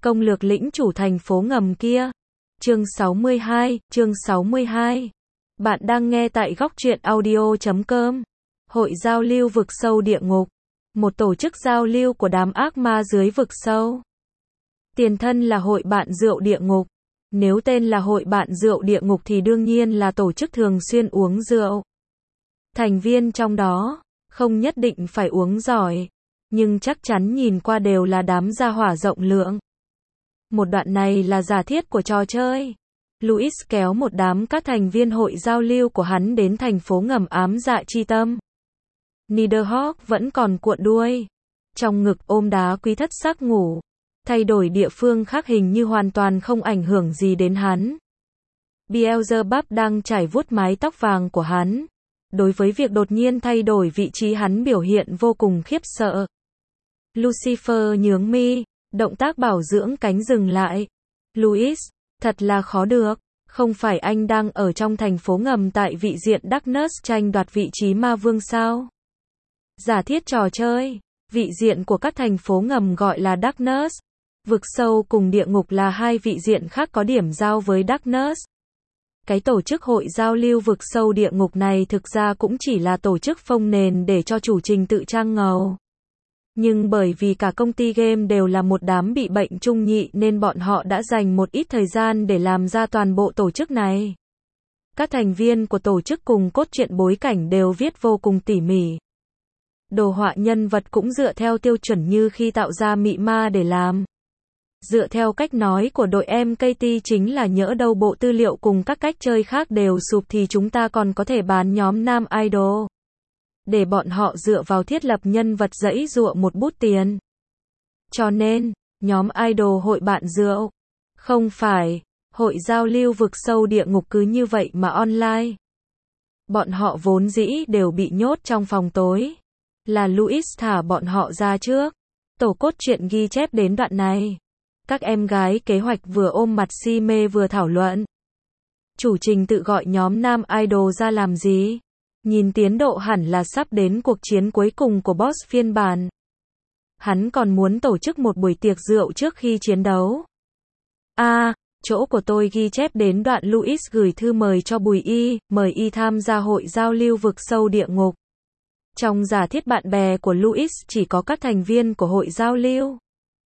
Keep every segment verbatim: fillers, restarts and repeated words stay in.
Công lược lĩnh chủ thành phố ngầm kia. Chương sáu mươi hai, chương sáu mươi hai. Bạn đang nghe tại góc truyện audio chấm com. Hội giao lưu vực sâu địa ngục. Một tổ chức giao lưu của đám ác ma dưới vực sâu. Tiền thân là hội bạn rượu địa ngục. Nếu tên là hội bạn rượu địa ngục thì đương nhiên là tổ chức thường xuyên uống rượu. Thành viên trong đó, không nhất định phải uống giỏi, nhưng chắc chắn nhìn qua đều là đám gia hỏa rộng lượng. Một đoạn này là giả thiết của trò chơi. Louis kéo một đám các thành viên hội giao lưu của hắn đến thành phố ngầm ám dạ chi tâm. Niederhawk vẫn còn cuộn đuôi, trong ngực ôm đá quý thất sắc ngủ. Thay đổi địa phương khác hình như hoàn toàn không ảnh hưởng gì đến hắn. Beelzebub đang chải vuốt mái tóc vàng của hắn. Đối với việc đột nhiên thay đổi vị trí hắn biểu hiện vô cùng khiếp sợ. Lucifer nhướng mi, động tác bảo dưỡng cánh dừng lại. Louis, thật là khó được, không phải anh đang ở trong thành phố ngầm tại vị diện Darkness tranh đoạt vị trí ma vương sao? Giả thiết trò chơi, vị diện của các thành phố ngầm gọi là Darkness. Vực sâu cùng địa ngục là hai vị diện khác có điểm giao với Darkness. Cái tổ chức hội giao lưu vực sâu địa ngục này thực ra cũng chỉ là tổ chức phông nền để cho chủ trình tự trang ngầu. Nhưng bởi vì cả công ty game đều là một đám bị bệnh trung nhị nên bọn họ đã dành một ít thời gian để làm ra toàn bộ tổ chức này. Các thành viên của tổ chức cùng cốt truyện bối cảnh đều viết vô cùng tỉ mỉ. Đồ họa nhân vật cũng dựa theo tiêu chuẩn như khi tạo ra mị ma để làm. Dựa theo cách nói của đội em ca tê chính là nhỡ đâu bộ tư liệu cùng các cách chơi khác đều sụp thì chúng ta còn có thể bán nhóm nam idol. Để bọn họ dựa vào thiết lập nhân vật dãy dụa một bút tiền. Cho nên, nhóm idol hội bạn rượu. Không phải, hội giao lưu vực sâu địa ngục cứ như vậy mà online. Bọn họ vốn dĩ đều bị nhốt trong phòng tối. Là Louis thả bọn họ ra trước. Tổ cốt truyện ghi chép đến đoạn này. Các em gái kế hoạch vừa ôm mặt si mê vừa thảo luận. Chủ trình tự gọi nhóm nam idol ra làm gì? Nhìn tiến độ hẳn là sắp đến cuộc chiến cuối cùng của boss phiên bản. Hắn còn muốn tổ chức một buổi tiệc rượu trước khi chiến đấu. A, à, chỗ của tôi ghi chép đến đoạn Louis gửi thư mời cho Bùi Y, mời Y tham gia hội giao lưu vực sâu địa ngục. Trong giả thiết bạn bè của Louis chỉ có các thành viên của hội giao lưu.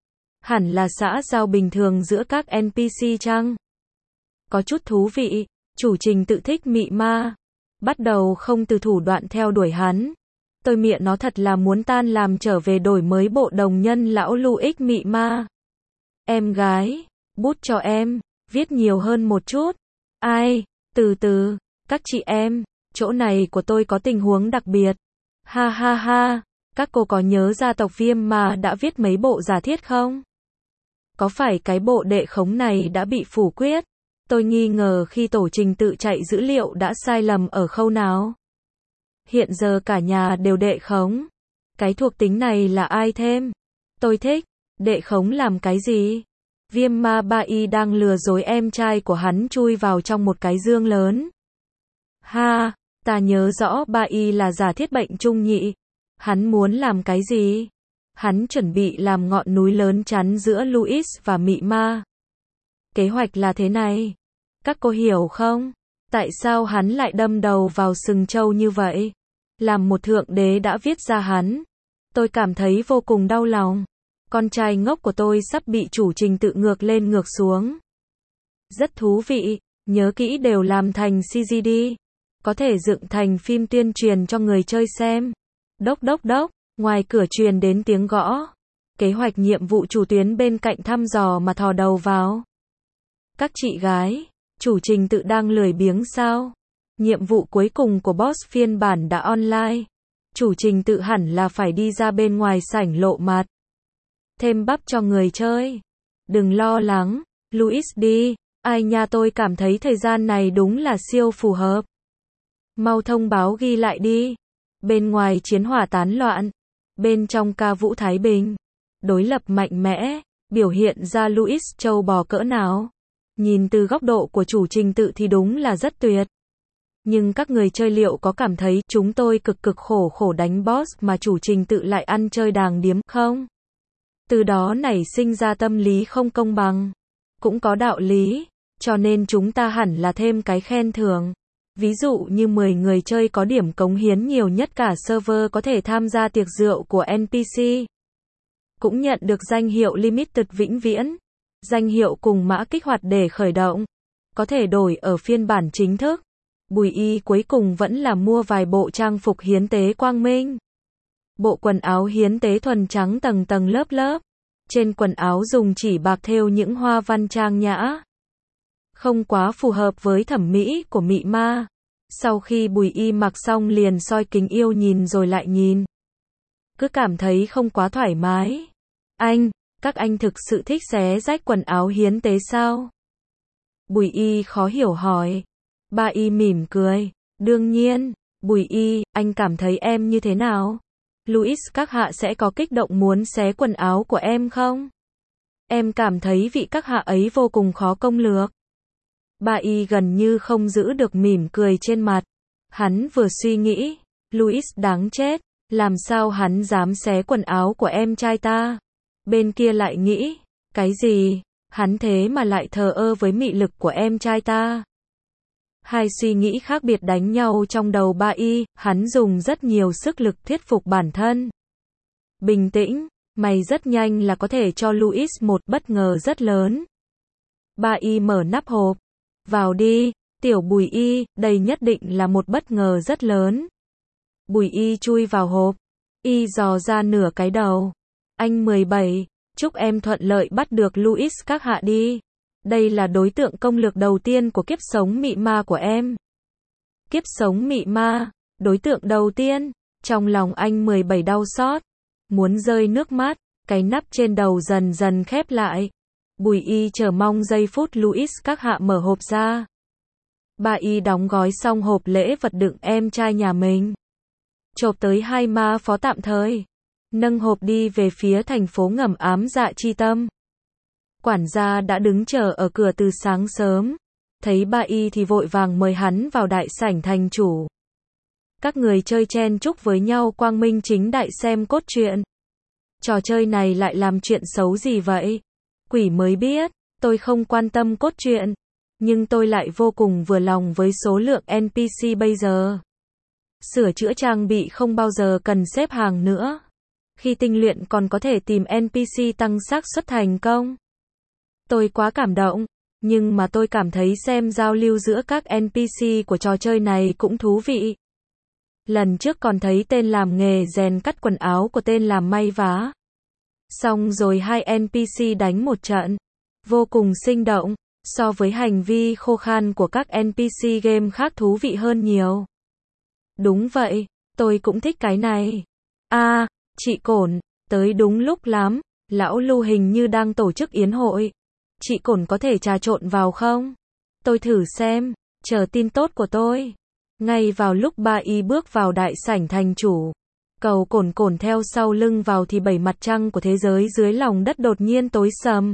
Hẳn là xã giao bình thường giữa các en pê xê chăng? Có chút thú vị, chủ trình tự thích mị ma. Bắt đầu không từ thủ đoạn theo đuổi hắn. Tôi mịa nó thật là muốn tan làm trở về đổi mới bộ đồng nhân lão Louis mị ma. Em gái, bút cho em, viết nhiều hơn một chút. Ai, từ từ, các chị em, chỗ này của tôi có tình huống đặc biệt. Ha ha ha, các cô có nhớ gia tộc Viêm mà đã viết mấy bộ giả thiết không? Có phải cái bộ đệ khống này đã bị phủ quyết? Tôi nghi ngờ khi tổ trình tự chạy dữ liệu đã sai lầm ở khâu nào. Hiện giờ cả nhà đều đệ khống. Cái thuộc tính này là ai thêm? Tôi thích. Đệ khống làm cái gì? Viêm ma ba y đang lừa dối em trai của hắn chui vào trong một cái dương lớn. Ha, ta nhớ rõ ba y là giả thiết bệnh trung nhị. Hắn muốn làm cái gì? Hắn chuẩn bị làm ngọn núi lớn chắn giữa Louis và mị ma. Kế hoạch là thế này. Các cô hiểu không? Tại sao hắn lại đâm đầu vào sừng trâu như vậy? Làm một thượng đế đã viết ra hắn. Tôi cảm thấy vô cùng đau lòng. Con trai ngốc của tôi sắp bị chủ trình tự ngược lên ngược xuống. Rất thú vị, nhớ kỹ đều làm thành xê giê đê. Có thể dựng thành phim tuyên truyền cho người chơi xem. Đốc đốc đốc, ngoài cửa truyền đến tiếng gõ. Kế hoạch nhiệm vụ chủ tuyến bên cạnh thăm dò mà thò đầu vào. Các chị gái, chủ trình tự đang lười biếng sao? Nhiệm vụ cuối cùng của boss phiên bản đã online. Chủ trình tự hẳn là phải đi ra bên ngoài sảnh lộ mặt. Thêm bắp cho người chơi. Đừng lo lắng, Louis đi. Ai nha, tôi cảm thấy thời gian này đúng là siêu phù hợp. Mau thông báo ghi lại đi. Bên ngoài chiến hỏa tán loạn. Bên trong ca vũ Thái Bình. Đối lập mạnh mẽ. Biểu hiện ra Louis trâu bò cỡ nào. Nhìn từ góc độ của chủ trình tự thì đúng là rất tuyệt. Nhưng các người chơi liệu có cảm thấy chúng tôi cực cực khổ khổ đánh boss mà chủ trình tự lại ăn chơi đàng điếm không? Từ đó nảy sinh ra tâm lý không công bằng. Cũng có đạo lý, cho nên chúng ta hẳn là thêm cái khen thưởng. Ví dụ như mười người chơi có điểm cống hiến nhiều nhất cả server có thể tham gia tiệc rượu của en pê xê. Cũng nhận được danh hiệu Limited vĩnh viễn. Danh hiệu cùng mã kích hoạt để khởi động. Có thể đổi ở phiên bản chính thức. Bùi Y cuối cùng vẫn là mua vài bộ trang phục hiến tế quang minh. Bộ quần áo hiến tế thuần trắng tầng tầng lớp lớp. Trên quần áo dùng chỉ bạc thêu những hoa văn trang nhã. Không quá phù hợp với thẩm mỹ của mị ma. Sau khi Bùi Y mặc xong liền soi kính yêu nhìn rồi lại nhìn. Cứ cảm thấy không quá thoải mái. Anh, các anh thực sự thích xé rách quần áo hiến tế sao? Bùi Y khó hiểu hỏi. Ba Y mỉm cười. Đương nhiên. Bùi Y, anh cảm thấy em như thế nào? Louis các hạ sẽ có kích động muốn xé quần áo của em không? Em cảm thấy vị các hạ ấy vô cùng khó công lược. Ba Y gần như không giữ được mỉm cười trên mặt. Hắn vừa suy nghĩ, Louis đáng chết, làm sao hắn dám xé quần áo của em trai ta? Bên kia lại nghĩ, cái gì? Hắn thế mà lại thờ ơ với mị lực của em trai ta. Hai suy nghĩ khác biệt đánh nhau trong đầu Ba Y, hắn dùng rất nhiều sức lực thuyết phục bản thân. Bình tĩnh, mày rất nhanh là có thể cho Louis một bất ngờ rất lớn. Ba Y mở nắp hộp. Vào đi, tiểu Bùi Y, đây nhất định là một bất ngờ rất lớn. Bùi Y chui vào hộp. Y dò ra nửa cái đầu. Anh mười bảy, chúc em thuận lợi bắt được Louis các hạ đi. Đây là đối tượng công lược đầu tiên của kiếp sống mị ma của em. Kiếp sống mị ma, đối tượng đầu tiên. Trong lòng anh mười bảy đau xót. Muốn rơi nước mắt, cái nắp trên đầu dần dần khép lại. Bùi Y chờ mong giây phút Louis các hạ mở hộp ra. Ba Y đóng gói xong hộp lễ vật đựng em trai nhà mình. Chộp tới hai ma phó tạm thời. Nâng hộp đi về phía thành phố ngầm ám dạ chi tâm. Quản gia đã đứng chờ ở cửa từ sáng sớm. Thấy Ba Y thì vội vàng mời hắn vào đại sảnh thành chủ. Các người chơi chen chúc với nhau quang minh chính đại xem cốt truyện. Trò chơi này lại làm chuyện xấu gì vậy? Quỷ mới biết, tôi không quan tâm cốt truyện. Nhưng tôi lại vô cùng vừa lòng với số lượng en pê xê bây giờ. Sửa chữa trang bị không bao giờ cần xếp hàng nữa. Khi tinh luyện còn có thể tìm en pê xê tăng xác suất thành công. Tôi quá cảm động, nhưng mà tôi cảm thấy xem giao lưu giữa các en pê xê của trò chơi này cũng thú vị. Lần trước còn thấy tên làm nghề rèn cắt quần áo của tên làm may vá. Xong rồi hai en pê xê đánh một trận. Vô cùng sinh động, so với hành vi khô khan của các en pê xê game khác thú vị hơn nhiều. Đúng vậy, tôi cũng thích cái này. À, chị Cổn, tới đúng lúc lắm, lão Lưu hình như đang tổ chức yến hội. Chị Cổn có thể trà trộn vào không? Tôi thử xem, chờ tin tốt của tôi. Ngay vào lúc Ba Y bước vào đại sảnh thành chủ, Cầu Cổn Cổn theo sau lưng vào thì bảy mặt trăng của thế giới dưới lòng đất đột nhiên tối sầm.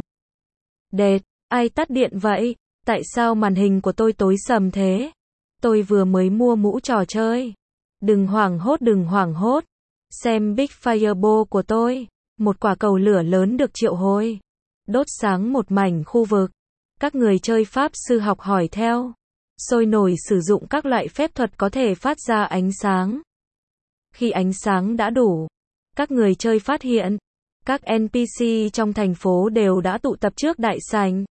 Đệt, ai tắt điện vậy? Tại sao màn hình của tôi tối sầm thế? Tôi vừa mới mua mũ trò chơi. Đừng hoảng hốt đừng hoảng hốt. Xem Big Fireball của tôi. Một quả cầu lửa lớn được triệu hồi. Đốt sáng một mảnh khu vực. Các người chơi pháp sư học hỏi theo. Sôi nổi sử dụng các loại phép thuật có thể phát ra ánh sáng. Khi ánh sáng đã đủ, các người chơi phát hiện, các en pê xê trong thành phố đều đã tụ tập trước đại sảnh.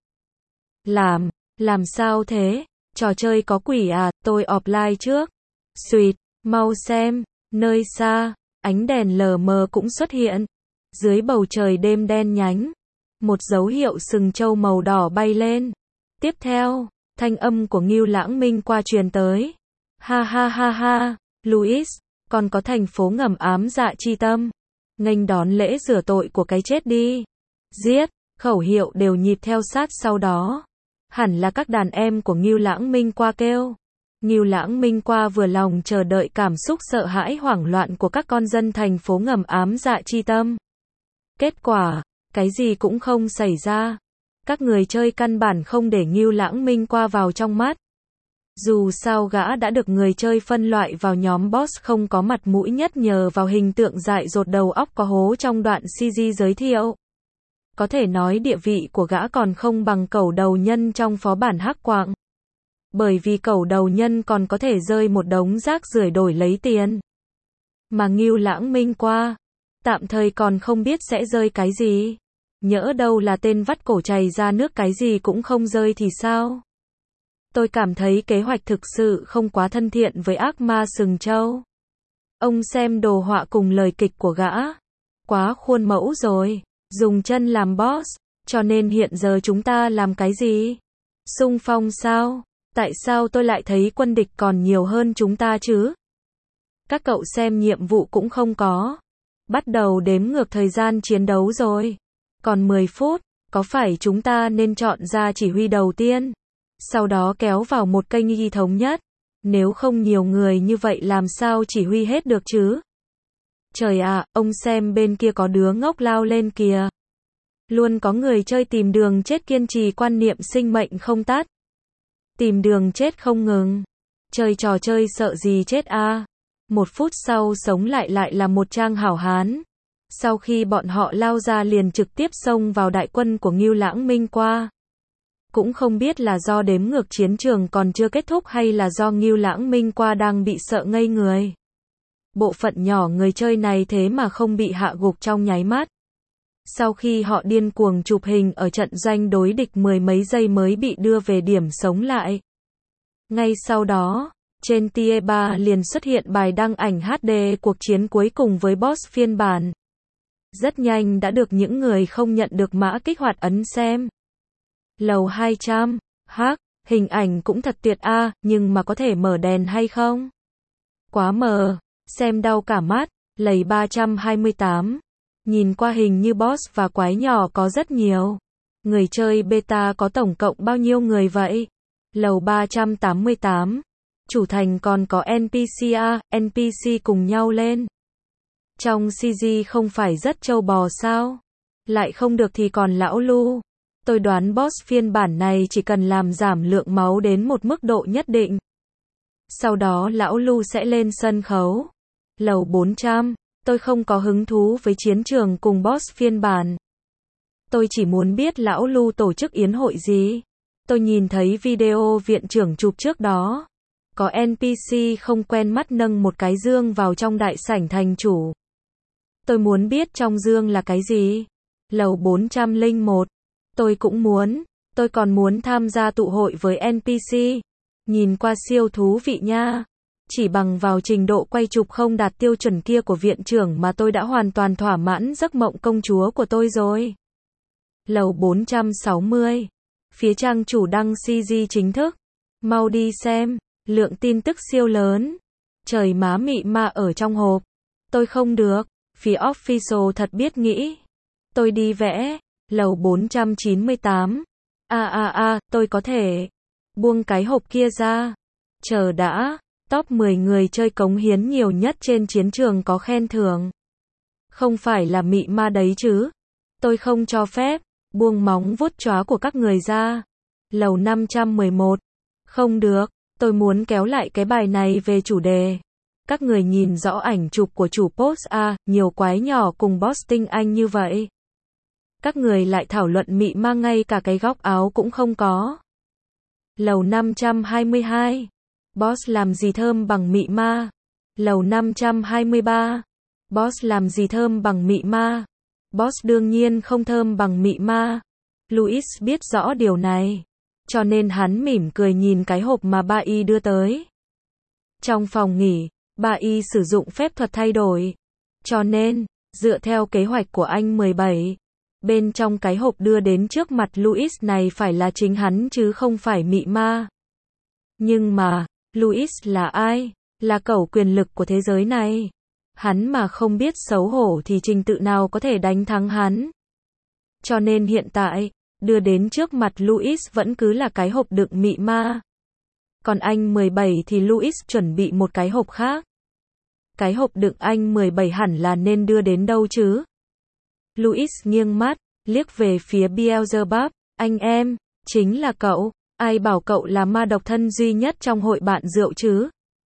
Làm, làm sao thế? Trò chơi có quỷ à? Tôi offline trước. Xuyệt, mau xem, nơi xa, ánh đèn lờ mờ cũng xuất hiện. Dưới bầu trời đêm đen nhánh, một dấu hiệu sừng trâu màu đỏ bay lên. Tiếp theo, thanh âm của Ngưu Lãng Minh qua truyền tới. Ha ha ha ha, Louis, còn có thành phố ngầm ám dạ chi tâm. Nghênh đón lễ rửa tội của cái chết đi. Giết, khẩu hiệu đều nhịp theo sát sau đó. Hẳn là các đàn em của Ngưu Lãng Minh qua kêu. Ngưu Lãng Minh qua vừa lòng chờ đợi cảm xúc sợ hãi hoảng loạn của các con dân thành phố ngầm ám dạ chi tâm. Kết quả, cái gì cũng không xảy ra. Các người chơi căn bản không để Ngưu Lãng Minh qua vào trong mắt. Dù sao gã đã được người chơi phân loại vào nhóm boss không có mặt mũi nhất nhờ vào hình tượng dại dột đầu óc có hố trong đoạn xê giê giới thiệu. Có thể nói địa vị của gã còn không bằng cẩu đầu nhân trong phó bản Hắc Quạng. Bởi vì cẩu đầu nhân còn có thể rơi một đống rác rưởi đổi lấy tiền. Mà Ngưu Lãng Minh qua, tạm thời còn không biết sẽ rơi cái gì. Nhỡ đâu là tên vắt cổ chày ra nước cái gì cũng không rơi thì sao? Tôi cảm thấy kế hoạch thực sự không quá thân thiện với ác ma sừng trâu. Ông xem đồ họa cùng lời kịch của gã. Quá khuôn mẫu rồi. Dùng chân làm boss. Cho nên hiện giờ chúng ta làm cái gì? Xung phong sao? Tại sao tôi lại thấy quân địch còn nhiều hơn chúng ta chứ? Các cậu xem nhiệm vụ cũng không có. Bắt đầu đếm ngược thời gian chiến đấu rồi. Còn mười phút, có phải chúng ta nên chọn ra chỉ huy đầu tiên? Sau đó kéo vào một kênh y thống nhất. Nếu không nhiều người như vậy làm sao chỉ huy hết được chứ? Trời ạ, ông xem bên kia có đứa ngốc lao lên kìa. Luôn có người chơi tìm đường chết kiên trì quan niệm sinh mệnh không tắt. Tìm đường chết không ngừng. Chơi trò chơi sợ gì chết a? Một phút sau sống lại lại là một trang hảo hán. Sau khi bọn họ lao ra liền trực tiếp xông vào đại quân của Ngưu Lãng Minh qua. Cũng không biết là do đếm ngược chiến trường còn chưa kết thúc hay là do Ngưu Lãng Minh qua đang bị sợ ngây người. Bộ phận nhỏ người chơi này thế mà không bị hạ gục trong nháy mắt. Sau khi họ điên cuồng chụp hình ở trận doanh đối địch mười mấy giây mới bị đưa về điểm sống lại. Ngay sau đó, trên T E ba liền xuất hiện bài đăng ảnh hát đê cuộc chiến cuối cùng với boss phiên bản. Rất nhanh đã được những người không nhận được mã kích hoạt ấn xem. Lầu hai trăm, hắc, hình ảnh cũng thật tuyệt a, nhưng mà có thể mở đèn hay không? Quá mờ, xem đau cả mắt, lầy ba trăm hai mươi tám. Nhìn qua hình như boss và quái nhỏ có rất nhiều. Người chơi beta có tổng cộng bao nhiêu người vậy? Lầu ba trăm tám mươi tám. Chủ thành còn có en pê xê a, en pê xê cùng nhau lên. Trong xê giê không phải rất trâu bò sao? Lại không được thì còn lão Lu. Tôi đoán boss phiên bản này chỉ cần làm giảm lượng máu đến một mức độ nhất định. Sau đó lão Lu sẽ lên sân khấu. Lầu bốn trăm. Tôi không có hứng thú với chiến trường cùng boss phiên bản. Tôi chỉ muốn biết lão Lu tổ chức yến hội gì. Tôi nhìn thấy video viện trưởng chụp trước đó. Có en pê xê không quen mắt nâng một cái dương vào trong đại sảnh thành chủ. Tôi muốn biết trong dương là cái gì. Lầu bốn trăm lẻ một. Tôi cũng muốn. Tôi còn muốn tham gia tụ hội với en pê xê. Nhìn qua siêu thú vị nha. Chỉ bằng vào trình độ quay chụp không đạt tiêu chuẩn kia của viện trưởng mà tôi đã hoàn toàn thỏa mãn giấc mộng công chúa của tôi rồi. Lầu bốn trăm sáu mươi. Phía trang chủ đăng xê giê chính thức. Mau đi xem. Lượng tin tức siêu lớn. Trời má mị ma ở trong hộp. Tôi không được. Phía official thật biết nghĩ. Tôi đi vẽ. Lầu bốn trăm chín mươi tám. A a a, tôi có thể. Buông cái hộp kia ra. Chờ đã. Top mười người chơi cống hiến nhiều nhất trên chiến trường có khen thưởng. Không phải là mị ma đấy chứ. Tôi không cho phép. Buông móng vuốt chó của các người ra. Lầu năm trăm mười một. Không được. Tôi muốn kéo lại cái bài này về chủ đề. Các người nhìn rõ ảnh chụp của chủ post a, nhiều quái nhỏ cùng boss tinh anh như vậy. Các người lại thảo luận mị ma ngay cả cái góc áo cũng không có. Lầu năm trăm hai mươi hai. Boss làm gì thơm bằng mị ma. Lầu năm trăm hai mươi ba. Boss làm gì thơm bằng mị ma. Boss đương nhiên không thơm bằng mị ma. Louis biết rõ điều này. Cho nên hắn mỉm cười nhìn cái hộp mà ba y đưa tới. Trong phòng nghỉ, ba y sử dụng phép thuật thay đổi. Cho nên, dựa theo kế hoạch của anh mười bảy, bên trong cái hộp đưa đến trước mặt Louis này phải là chính hắn chứ không phải mị ma. Nhưng mà, Louis là ai? Là cẩu quyền lực của thế giới này. Hắn mà không biết xấu hổ thì trình tự nào có thể đánh thắng hắn. Cho nên hiện tại, đưa đến trước mặt Louis vẫn cứ là cái hộp đựng mị ma. Còn anh mười bảy thì Louis chuẩn bị một cái hộp khác. Cái hộp đựng anh mười bảy hẳn là nên đưa đến đâu chứ? Louis nghiêng mắt, liếc về phía Beelzebub. Anh em, chính là cậu. Ai bảo cậu là ma độc thân duy nhất trong hội bạn rượu chứ?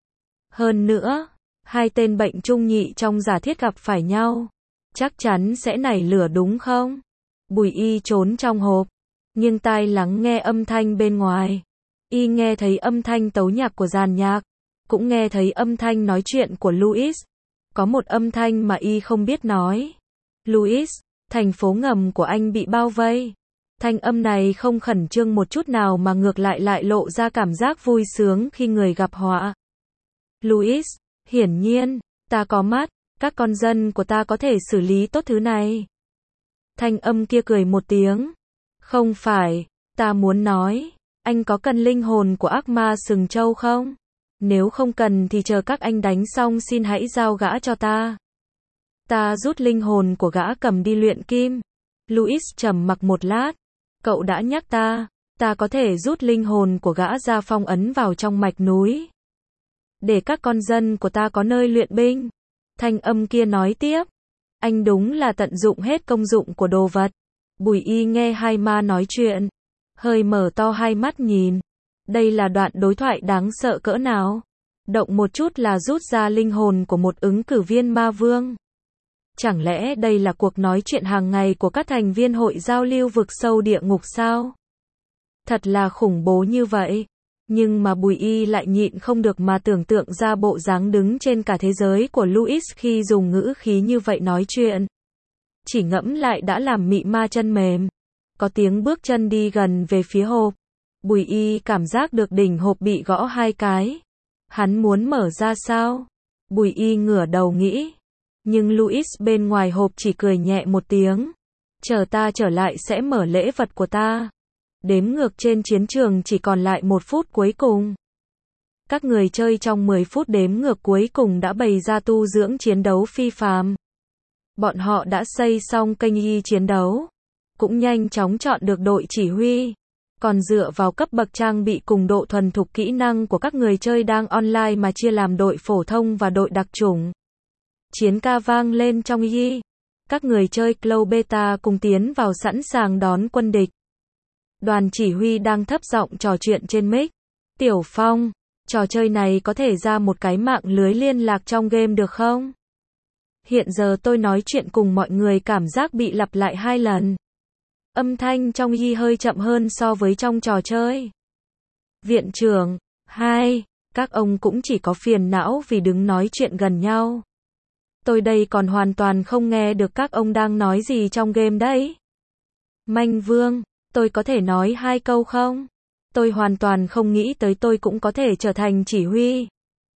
Hơn nữa, hai tên bệnh trung nhị trong giả thiết gặp phải nhau. Chắc chắn sẽ nảy lửa đúng không? Bùi Y trốn trong hộp, nghiêng tai lắng nghe âm thanh bên ngoài. Y nghe thấy âm thanh tấu nhạc của dàn nhạc, cũng nghe thấy âm thanh nói chuyện của Louis. Có một âm thanh mà Y không biết nói. Louis, thành phố ngầm của anh bị bao vây. Thanh âm này không khẩn trương một chút nào mà ngược lại lại lộ ra cảm giác vui sướng khi người gặp họa. Louis, hiển nhiên, ta có mắt, các con dân của ta có thể xử lý tốt thứ này. Thanh âm kia cười một tiếng. Không phải, ta muốn nói, anh có cần linh hồn của ác ma sừng trâu không? Nếu không cần thì chờ các anh đánh xong xin hãy giao gã cho ta. Ta rút linh hồn của gã cầm đi luyện kim. Louis trầm mặc một lát. Cậu đã nhắc ta, ta có thể rút linh hồn của gã ra phong ấn vào trong mạch núi. Để các con dân của ta có nơi luyện binh. Thanh âm kia nói tiếp. Anh đúng là tận dụng hết công dụng của đồ vật. Bùi Y nghe hai ma nói chuyện, hơi mở to hai mắt nhìn. Đây là đoạn đối thoại đáng sợ cỡ nào? Động một chút là rút ra linh hồn của một ứng cử viên ma vương. Chẳng lẽ đây là cuộc nói chuyện hàng ngày của các thành viên hội giao lưu vực sâu địa ngục sao? Thật là khủng bố như vậy. Nhưng mà Bùi Y lại nhịn không được mà tưởng tượng ra bộ dáng đứng trên cả thế giới của Louis khi dùng ngữ khí như vậy nói chuyện. Chỉ ngẫm lại đã làm mị ma chân mềm. Có tiếng bước chân đi gần về phía hộp. Bùi Y cảm giác được đỉnh hộp bị gõ hai cái. Hắn muốn mở ra sao? Bùi Y ngửa đầu nghĩ. Nhưng Louis bên ngoài hộp chỉ cười nhẹ một tiếng. Chờ ta trở lại sẽ mở lễ vật của ta. Đếm ngược trên chiến trường chỉ còn lại một phút cuối cùng. Các người chơi trong mười phút đếm ngược cuối cùng đã bày ra tu dưỡng chiến đấu phi phàm. Bọn họ đã xây xong kênh y chiến đấu. Cũng nhanh chóng chọn được đội chỉ huy. Còn dựa vào cấp bậc trang bị cùng độ thuần thục kỹ năng của các người chơi đang online mà chia làm đội phổ thông và đội đặc chủng. Chiến ca vang lên trong y. Các người chơi Cloud Beta cùng tiến vào sẵn sàng đón quân địch. Đoàn chỉ huy đang thấp giọng trò chuyện trên mic. Tiểu Phong, trò chơi này có thể ra một cái mạng lưới liên lạc trong game được không? Hiện giờ tôi nói chuyện cùng mọi người cảm giác bị lặp lại hai lần. Âm thanh trong y hơi chậm hơn so với trong trò chơi. Viện trưởng, hai, các ông cũng chỉ có phiền não vì đứng nói chuyện gần nhau. Tôi đây còn hoàn toàn không nghe được các ông đang nói gì trong game đấy. Manh Vương, tôi có thể nói hai câu không? Tôi hoàn toàn không nghĩ tới tôi cũng có thể trở thành chỉ huy.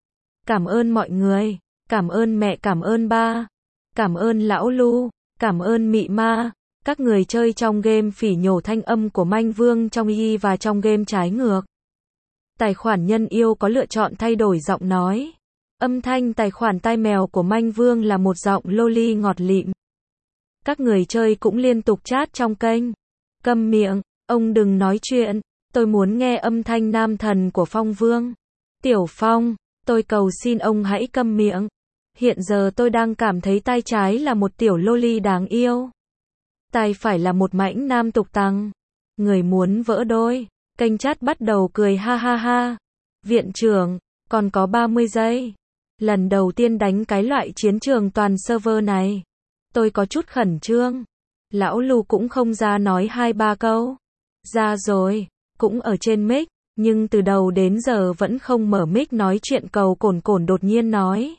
Cảm ơn mọi người, cảm ơn mẹ, cảm ơn ba, cảm ơn lão Lu, cảm ơn mị ma. Các người chơi trong game phỉ nhổ thanh âm của Manh Vương trong y và trong game trái ngược. Tài khoản nhân yêu có lựa chọn thay đổi giọng nói. Âm thanh tài khoản tai mèo của Manh Vương là một giọng loli ngọt lịm. Các người chơi cũng liên tục chat trong kênh. Câm miệng, ông đừng nói chuyện, tôi muốn nghe âm thanh nam thần của Phong Vương. Tiểu Phong, tôi cầu xin ông hãy câm miệng. Hiện giờ tôi đang cảm thấy tai trái là một tiểu loli đáng yêu. Tai phải là một mãnh nam tục tăng. Người muốn vỡ đôi. Kênh chat bắt đầu cười ha ha ha. Viện trưởng, còn có ba mươi giây. Lần đầu tiên đánh cái loại chiến trường toàn server này. Tôi có chút khẩn trương. Lão Lu cũng không ra nói hai ba câu. Ra rồi, cũng ở trên mic, nhưng từ đầu đến giờ vẫn không mở mic nói chuyện. Cầu Cồn Cồn đột nhiên nói.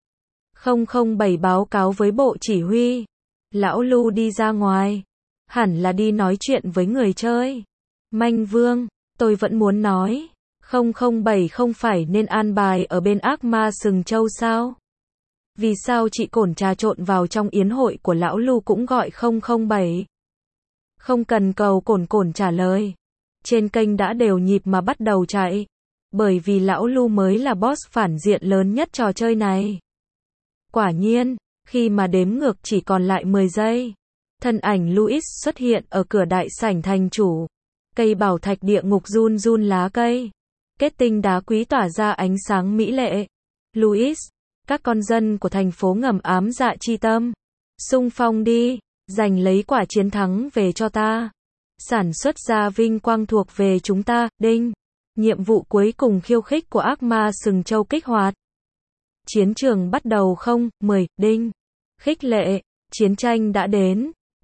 không không bảy báo cáo với bộ chỉ huy. Lão Lu đi ra ngoài. Hẳn là đi nói chuyện với người chơi. Manh Vương, tôi vẫn muốn nói. không không bảy không phải nên an bài ở bên ác ma sừng trâu sao? Vì sao chị Cổn trà trộn vào trong yến hội của lão Lu cũng gọi không không bảy? Không cần Cầu Cổn Cổn trả lời. Trên kênh đã đều nhịp mà bắt đầu chạy. Bởi vì lão Lu mới là boss phản diện lớn nhất trò chơi này. Quả nhiên, khi mà đếm ngược chỉ còn lại mười giây. Thân ảnh Louis xuất hiện ở cửa đại sảnh thành chủ. Cây bảo thạch địa ngục run run lá cây. Kết tinh đá quý tỏa ra ánh sáng mỹ lệ. Louis, các con dân của thành phố ngầm ám dạ chi tâm. Xung phong đi, giành lấy quả chiến thắng về cho ta. Sản xuất ra vinh quang thuộc về chúng ta, đinh. Nhiệm vụ cuối cùng khiêu khích của ác ma sừng trâu kích hoạt. Chiến trường bắt đầu không, mười, đinh. Khích lệ, chiến tranh đã đến.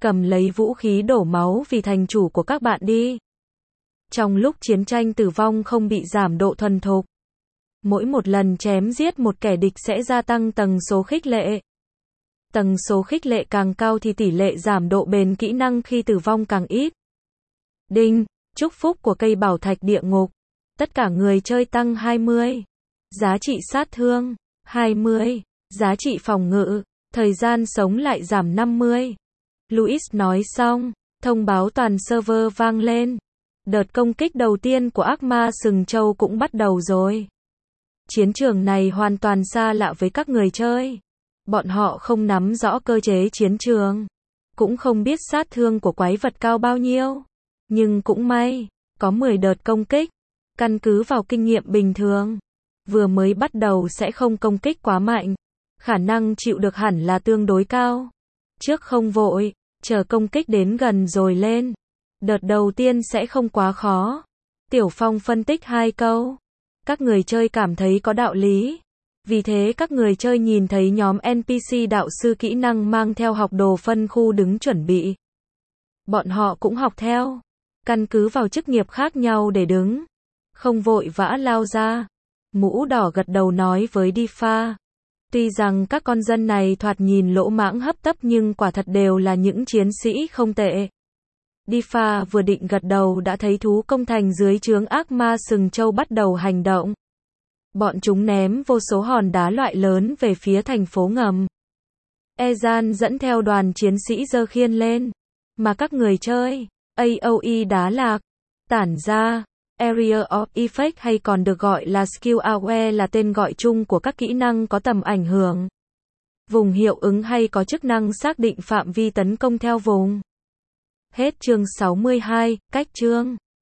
cầm lấy vũ khí đổ máu vì thành chủ của các bạn đi. Trong lúc chiến tranh tử vong không bị giảm độ thuần thục. Mỗi một lần chém giết một kẻ địch sẽ gia tăng tầng số khích lệ. Tầng số khích lệ càng cao thì tỷ lệ giảm độ bền kỹ năng khi tử vong càng ít. Đinh, chúc phúc của cây bảo thạch địa ngục. Tất cả người chơi tăng hai mươi. Giá trị sát thương, hai mươi. Giá trị phòng ngự, thời gian sống lại giảm năm mươi. Louis nói xong, thông báo toàn server vang lên. Đợt công kích đầu tiên của ác ma sừng trâu cũng bắt đầu rồi. Chiến trường này hoàn toàn xa lạ với các người chơi. Bọn họ không nắm rõ cơ chế chiến trường, cũng không biết sát thương của quái vật cao bao nhiêu. Nhưng cũng may, có mười đợt công kích. Căn cứ vào kinh nghiệm bình thường, vừa mới bắt đầu sẽ không công kích quá mạnh. Khả năng chịu được hẳn là tương đối cao. Trước không vội, chờ công kích đến gần rồi lên. Đợt đầu tiên sẽ không quá khó. Tiểu Phong phân tích hai câu. Các người chơi cảm thấy có đạo lý. Vì thế các người chơi nhìn thấy nhóm en pê xê đạo sư kỹ năng mang theo học đồ phân khu đứng chuẩn bị. Bọn họ cũng học theo. Căn cứ vào chức nghiệp khác nhau để đứng. Không vội vã lao ra. Mũ đỏ gật đầu nói với Difa. Tuy rằng các con dân này thoạt nhìn lỗ mãng hấp tấp nhưng quả thật đều là những chiến sĩ không tệ. Difa vừa định gật đầu đã thấy thú công thành dưới trướng ác ma sừng trâu bắt đầu hành động. Bọn chúng ném vô số hòn đá loại lớn về phía thành phố ngầm. Ezan dẫn theo đoàn chiến sĩ giơ khiên lên. Mà các người chơi, a o e đá lạc, tản ra, Area of Effect hay còn được gọi là Skill Aware là tên gọi chung của các kỹ năng có tầm ảnh hưởng. Vùng hiệu ứng hay có chức năng xác định phạm vi tấn công theo vùng. Hết chương sáu mươi hai, cách chương.